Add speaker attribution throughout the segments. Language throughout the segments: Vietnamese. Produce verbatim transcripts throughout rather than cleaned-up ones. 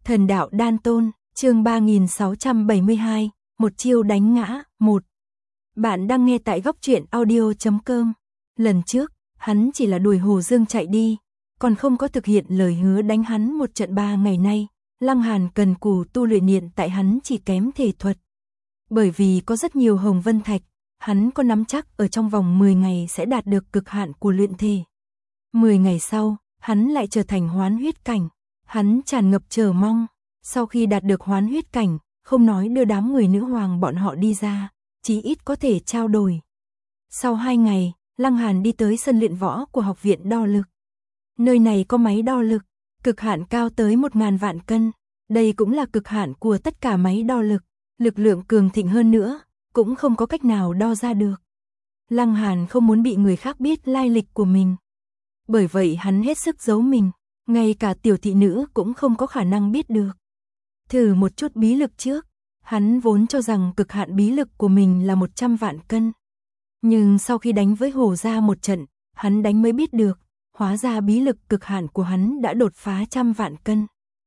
Speaker 1: Thần đạo đan tôn, chương ba nghìn sáu trăm bảy mươi hai, một chiêu đánh ngã, một. Bạn đang nghe tại góc truyện audio chấm com. Lần trước, hắn chỉ là đuổi Hồ Dương chạy đi, còn không có thực hiện lời hứa đánh hắn một trận ba ngày nay. Lăng Hàn cần cù tu luyện hiện tại hắn chỉ kém thể thuật. Bởi vì có rất nhiều hồng vân thạch, hắn có nắm chắc ở trong vòng mười ngày sẽ đạt được cực hạn của luyện thể. mười ngày sau, hắn lại trở thành hoán huyết cảnh. Hắn tràn ngập chờ mong, sau khi đạt được hoán huyết cảnh, không nói đưa đám người nữ hoàng bọn họ đi ra, chí ít có thể trao đổi. Sau hai ngày, Lăng Hàn đi tới sân luyện võ của học viện đo lực. Nơi này có máy đo lực, cực hạn cao tới một ngàn vạn cân, đây cũng là cực hạn của tất cả máy đo lực, lực lượng cường thịnh hơn nữa, cũng không có cách nào đo ra được. Lăng Hàn không muốn bị người khác biết lai lịch của mình. Bởi vậy hắn hết sức giấu mình, ngay cả tiểu thị nữ cũng không có khả năng biết được. Thử một chút bí lực trước, hắn vốn cho rằng cực hạn bí lực của mình là một trăm vạn cân. Nhưng sau khi đánh với Hồ gia một trận, hắn đánh mới biết được, hóa ra bí lực cực hạn của hắn đã đột phá trăm vạn cân.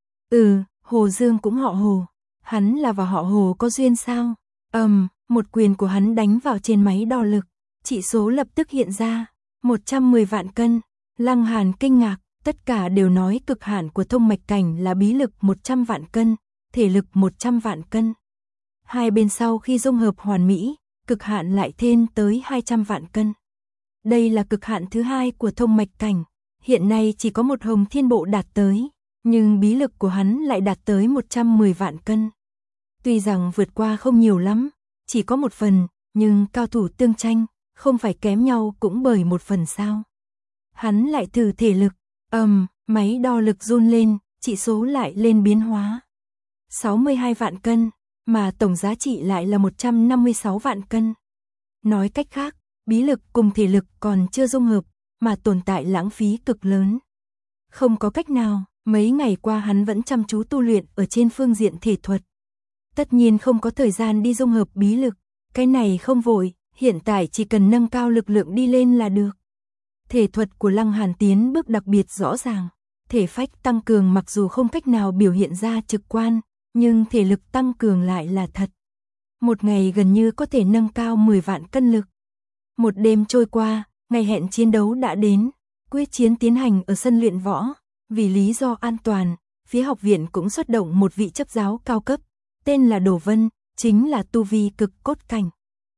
Speaker 1: Ừ, Hồ Dương cũng họ Hồ, hắn là và họ Hồ có duyên sao? Ầm, um, một quyền của hắn đánh vào trên máy đo lực, chỉ số lập tức hiện ra, một trăm mười vạn cân. Lăng Hàn kinh ngạc, tất cả đều nói cực hạn của thông mạch cảnh là bí lực một trăm vạn cân, thể lực một trăm vạn cân. Hai bên sau khi dung hợp hoàn mỹ, cực hạn lại thêm tới hai trăm vạn cân. Đây là cực hạn thứ hai của thông mạch cảnh, hiện nay chỉ có một Hồng Thiên Bộ đạt tới, nhưng bí lực của hắn lại đạt tới một trăm mười vạn cân. Tuy rằng vượt qua không nhiều lắm, chỉ có một phần, nhưng cao thủ tương tranh, không phải kém nhau cũng bởi một phần sao. Hắn lại thử thể lực, ầm, um, máy đo lực run lên, chỉ số lại lên biến hóa. sáu mươi hai vạn cân, mà tổng giá trị lại là một trăm năm mươi sáu vạn cân. Nói cách khác, bí lực cùng thể lực còn chưa dung hợp, mà tồn tại lãng phí cực lớn. Không có cách nào, mấy ngày qua hắn vẫn chăm chú tu luyện ở trên phương diện thể thuật. Tất nhiên không có thời gian đi dung hợp bí lực, cái này không vội, hiện tại chỉ cần nâng cao lực lượng đi lên là được. Thể thuật của Lăng Hàn tiến bước đặc biệt rõ ràng, thể phách tăng cường mặc dù không cách nào biểu hiện ra trực quan, nhưng thể lực tăng cường lại là thật. Một ngày gần như có thể nâng cao mười vạn cân lực. Một đêm trôi qua, ngày hẹn chiến đấu đã đến, quyết chiến tiến hành ở sân luyện võ, vì lý do an toàn, phía học viện cũng xuất động một vị chấp giáo cao cấp, tên là Đồ Vân, chính là tu vi cực cốt cảnh.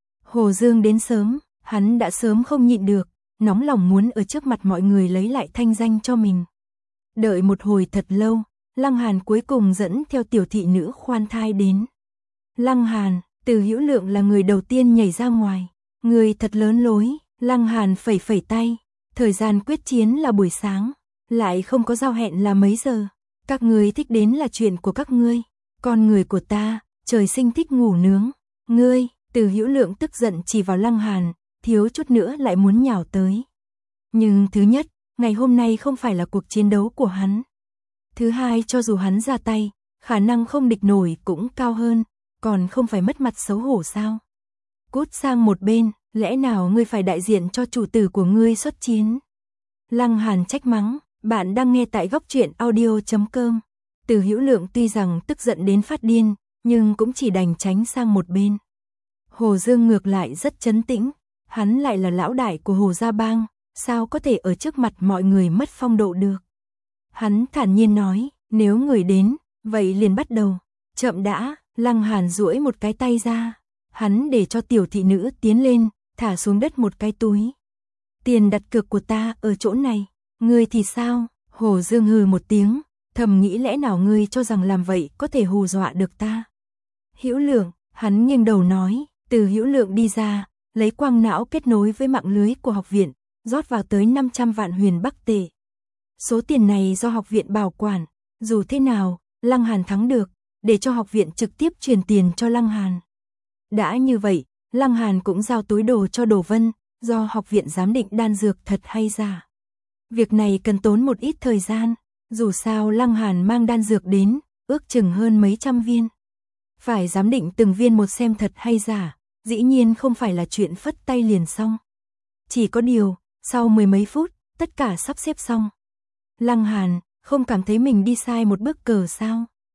Speaker 1: Hồ Dương đến sớm, hắn đã sớm không nhịn được, nóng lòng muốn ở trước mặt mọi người lấy lại thanh danh cho mình. Đợi một hồi thật lâu, Lăng Hàn cuối cùng dẫn theo tiểu thị nữ khoan thai đến. Lăng Hàn, Từ Hữu Lượng là người đầu tiên nhảy ra ngoài. Người thật lớn lối, Lăng Hàn phẩy phẩy tay. Thời gian quyết chiến là buổi sáng, lại không có giao hẹn là mấy giờ. Các người thích đến là chuyện của các ngươi. Con người của ta, trời sinh thích ngủ nướng. Ngươi, Từ Hữu Lượng tức giận chỉ vào Lăng Hàn, thiếu chút nữa lại muốn nhào tới. Nhưng thứ nhất, ngày hôm nay không phải là cuộc chiến đấu của hắn. Thứ hai, cho dù hắn ra tay, khả năng không địch nổi cũng cao hơn, còn không phải mất mặt xấu hổ sao? Cút sang một bên, lẽ nào ngươi phải đại diện cho chủ tử của ngươi xuất chiến? Lăng Hàn trách mắng, bạn đang nghe tại góc truyện audio chấm com. Từ Hữu Lượng tuy rằng tức giận đến phát điên, nhưng cũng chỉ đành tránh sang một bên. Hồ Dương ngược lại rất trấn tĩnh, hắn lại là lão đại của Hồ Gia Bang, sao có thể ở trước mặt mọi người mất phong độ được? Hắn thản nhiên nói, nếu người đến, vậy liền bắt đầu. Chậm đã, Lăng Hàn duỗi một cái tay ra, hắn để cho tiểu thị nữ tiến lên, thả xuống đất một cái túi. Tiền đặt cược của ta ở chỗ này, ngươi thì sao? Hồ Dương hừ một tiếng, thầm nghĩ lẽ nào ngươi cho rằng làm vậy có thể hù dọa được ta? Hữu Lượng, hắn nghiêng đầu nói, Từ Hữu Lượng đi ra, lấy quang não kết nối với mạng lưới của học viện, rót vào tới năm trăm vạn huyền bắc tệ. Số tiền này do học viện bảo quản, dù thế nào, Lăng Hàn thắng được, để cho học viện trực tiếp truyền tiền cho Lăng Hàn. Đã như vậy, Lăng Hàn cũng giao túi đồ cho Đồ Vân, do học viện giám định đan dược thật hay giả. Việc này cần tốn một ít thời gian, dù sao Lăng Hàn mang đan dược đến, ước chừng hơn mấy trăm viên. Phải giám định từng viên một xem thật hay giả, dĩ nhiên không phải là chuyện phất tay liền xong. Chỉ có điều, sau mười mấy phút, tất cả sắp xếp xong. Lăng Hàn, không cảm thấy mình đi sai một bước cờ sao?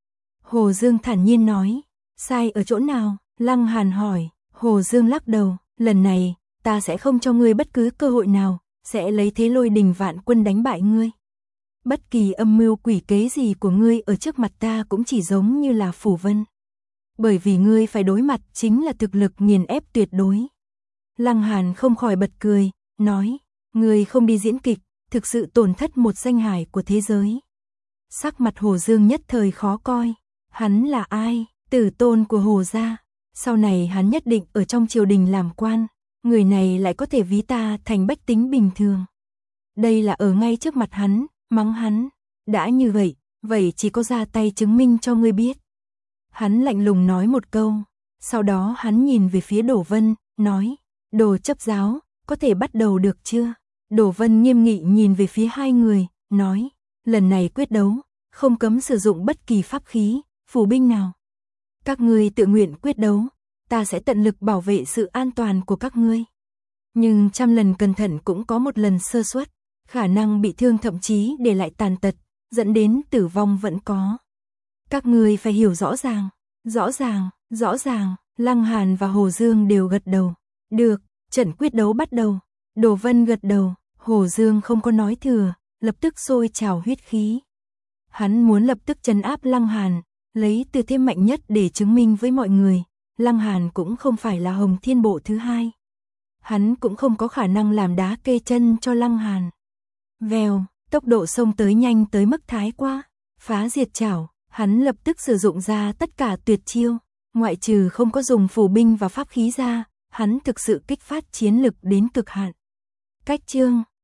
Speaker 1: Hồ Dương thản nhiên nói. Sai ở chỗ nào? Lăng Hàn hỏi. Hồ Dương lắc đầu. Lần này, ta sẽ không cho ngươi bất cứ cơ hội nào, sẽ lấy thế lôi đình vạn quân đánh bại ngươi. Bất kỳ âm mưu quỷ kế gì của ngươi ở trước mặt ta cũng chỉ giống như là phù vân. Bởi vì ngươi phải đối mặt chính là thực lực nghiền ép tuyệt đối. Lăng Hàn không khỏi bật cười, nói, ngươi không đi diễn kịch, thực sự tổn thất một danh hài của thế giới. Sắc mặt Hồ Dương nhất thời khó coi, hắn là ai? Tử tôn của Hồ gia, sau này hắn nhất định ở trong triều đình làm quan, người này lại có thể ví ta thành bách tính bình thường. Đây là ở ngay trước mặt hắn, mắng hắn, đã như vậy, vậy chỉ có ra tay chứng minh cho ngươi biết. Hắn lạnh lùng nói một câu, sau đó hắn nhìn về phía Đổ Vân, nói, Đồ chấp giáo, có thể bắt đầu được chưa? Đổ Vân nghiêm nghị nhìn về phía hai người, nói, lần này quyết đấu, không cấm sử dụng bất kỳ pháp khí, phù binh nào. Các ngươi tự nguyện quyết đấu, ta sẽ tận lực bảo vệ sự an toàn của các ngươi. Nhưng trăm lần cẩn thận cũng có một lần sơ suất, khả năng bị thương thậm chí để lại tàn tật, dẫn đến tử vong vẫn có. Các ngươi phải hiểu rõ ràng, rõ ràng, rõ ràng, Lăng Hàn và Hồ Dương đều gật đầu. Được, trận quyết đấu bắt đầu. Đồ Vân gật đầu, Hồ Dương không có nói thừa, lập tức sôi trào huyết khí. Hắn muốn lập tức trấn áp Lăng Hàn, lấy từ thế mạnh nhất để chứng minh với mọi người, Lăng Hàn cũng không phải là Hồng Thiên Bộ thứ hai. Hắn cũng không có khả năng làm đá kê chân cho Lăng Hàn. Vèo, tốc độ xông tới nhanh tới mức thái quá, phá diệt chảo, hắn lập tức sử dụng ra tất cả tuyệt chiêu, ngoại trừ không có dùng phù binh và pháp khí ra, hắn thực sự kích phát chiến lực đến cực hạn. Cách chương